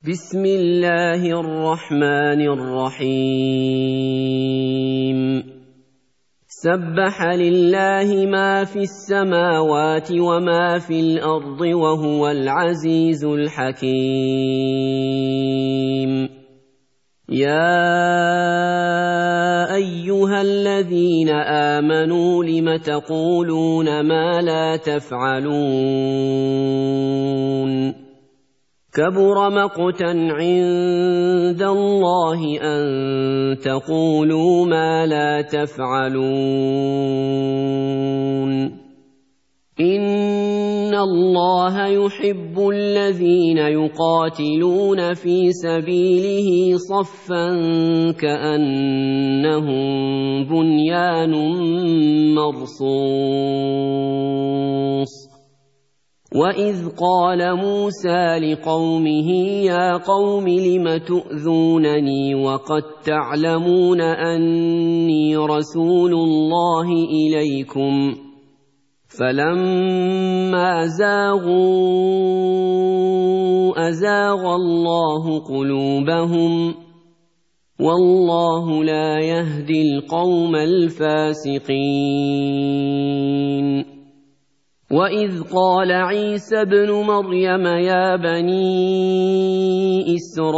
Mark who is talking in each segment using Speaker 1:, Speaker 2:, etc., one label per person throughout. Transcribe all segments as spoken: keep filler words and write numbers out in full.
Speaker 1: بسم الله الرحمن الرحيم سبح لله ما في السماوات وما في الأرض وهو العزيز الحكيم يا أيها الذين آمنوا لم تقولون ما لا تفعلون كبر مقتا عند الله أن تقولوا ما لا تفعلون إن الله يحب الذين يقاتلون في سبيله صفا كأنهم بنيان مرصوص وَإِذْ قَالَ مُوسَى لِقَوْمِهِ يَا قَوْمِ لِمَ تُؤْذُونَنِي وَقَدْ تَعْلَمُونَ أَنِّي رَسُولُ اللَّهِ إِلَيْكُمْ فَلَمَّا زَاغُوا أَزَاغَ اللَّهُ قُلُوبَهُمْ وَاللَّهُ لَا يَهْدِي الْقَوْمَ الْفَاسِقِينَ وَإِذْ قَالَ عِيسَى ابْنُ مَرْيَمَ يَا بَنِي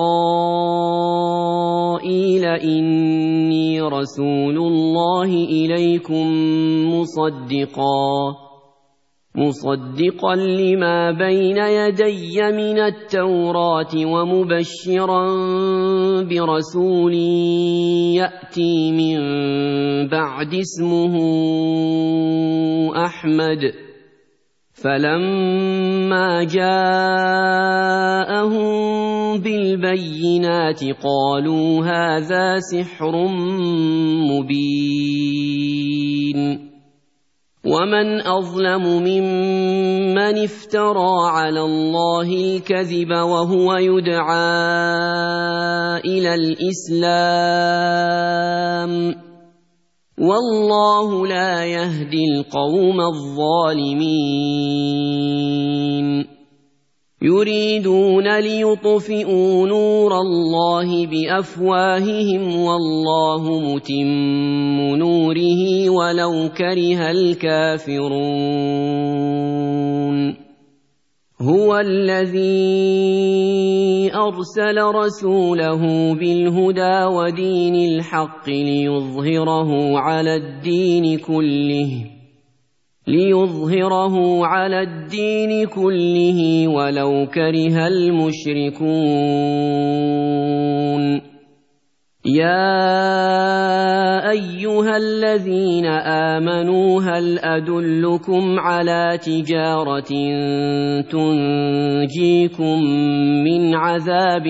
Speaker 1: إِسْرَائِيلَ إِنِّي رَسُولُ اللَّهِ إِلَيْكُمْ مُصَدِّقًا مُصَدِّقًا لِمَا بَيْنَ يَدَيَّ مِنَ التَّوْرَاةِ وَمُبَشِّرًا بِرَسُولٍ يَأْتِي مِن بَعْدِي اسْمُهُ أَحْمَدُ فَلَمَّا جَاءَهُم بِالْبَيِّنَاتِ قَالُوا هَذَا سِحْرٌ مُبِينٌ وَمَنْ أَظْلَمُ مِمَّنِ افْتَرَىٰ عَلَى اللَّهِ الْكَذِبَ وَهُوَ يُدْعَىٰ إِلَى الْإِسْلَامِ وَاللَّهُ لَا يَهْدِي الْقَوْمَ الظَّالِمِينَ يُرِيدُونَ لِيُطْفِئُوا نُورَ اللَّهِ بِأَفْوَاهِهِمْ وَاللَّهُ مُتِمُّ نُورِهِ وَلَوْ كَرِهَ الْكَافِرُونَ هُوَ الَّذِي أَرْسَلَ رَسُولَهُ بِالْهُدَىٰ وَدِينِ الْحَقِّ لِيُظْهِرَهُ عَلَى الدِّينِ كُلِّهِ لِيُظْهِرَهُ عَلَى الدِّينِ كُلِّهِ وَلَوْ كَرِهَ الْمُشْرِكُونَ يَا أَيُّهَا الَّذِينَ آمَنُوا هَلْ أَدُلُّكُمْ عَلَىٰ تِجَارَةٍ تُنجِيكُم مِّنْ عَذَابٍ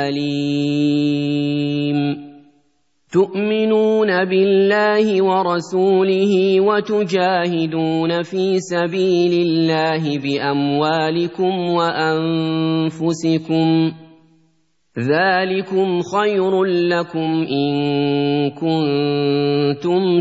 Speaker 1: أَلِيمٍ تُؤْمِنُونَ بِاللَّهِ وَرَسُولِهِ وَتُجَاهِدُونَ فِي سَبِيلِ اللَّهِ بِأَمْوَالِكُمْ وَأَنفُسِكُمْ ذَلِكُمْ خَيْرٌ لَّكُمْ إِن كُنتُمْ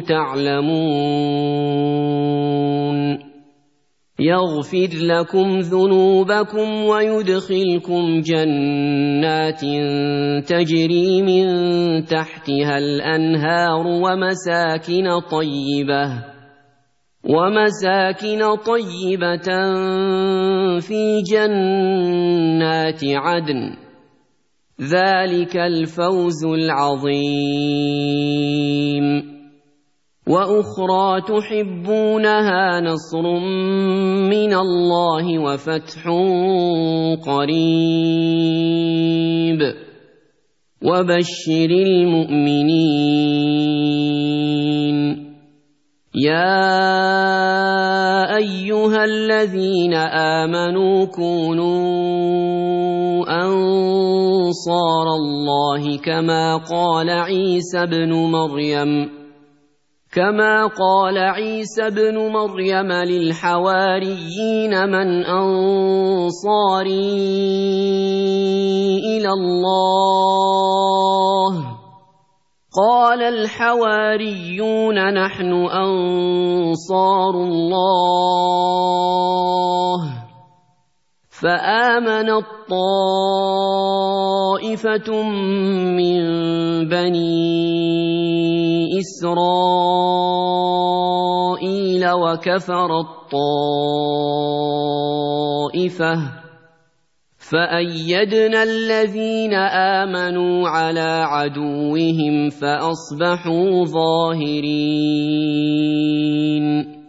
Speaker 1: تَعْلَمُونَ يَغْفِرْ لَكُمْ ذُنُوبَكُمْ وَيُدْخِلْكُمْ جَنَّاتٍ تَجْرِي مِن تَحْتِهَا الْأَنْهَارُ وَمَسَاكِنَ طَيِّبَةً وَمَسَاكِنَ طَيِّبَةً فِي جَنَّاتِ عَدْنٍ ذَلِكَ الْفَوْزُ الْعَظِيمُ وَأُخْرَىٰ تُحِبُّونَهَا نَصْرٌ مِّنَ اللَّهِ وَفَتْحٌ قَرِيبٌ وَبَشِّرِ الْمُؤْمِنِينَ يَا أَيُّهَا الَّذِينَ آمَنُوا كُونُوا أَنصَارَ اللَّهِ كَمَا قَالَ عِيسَى ابْنُ مَرْيَمَ كما قال عيسى ابْنُ مَرْيَمَ لِلْحَوَارِيِّينَ مَنْ أَنصَارِي إِلَى اللَّهِ قال الحواريون نحن أنصار الله فآمنت طائفة من بني إسرائيل وكفرت طائفة فأيدنا الذين آمنوا على عدوهم فأصبحوا ظاهرين.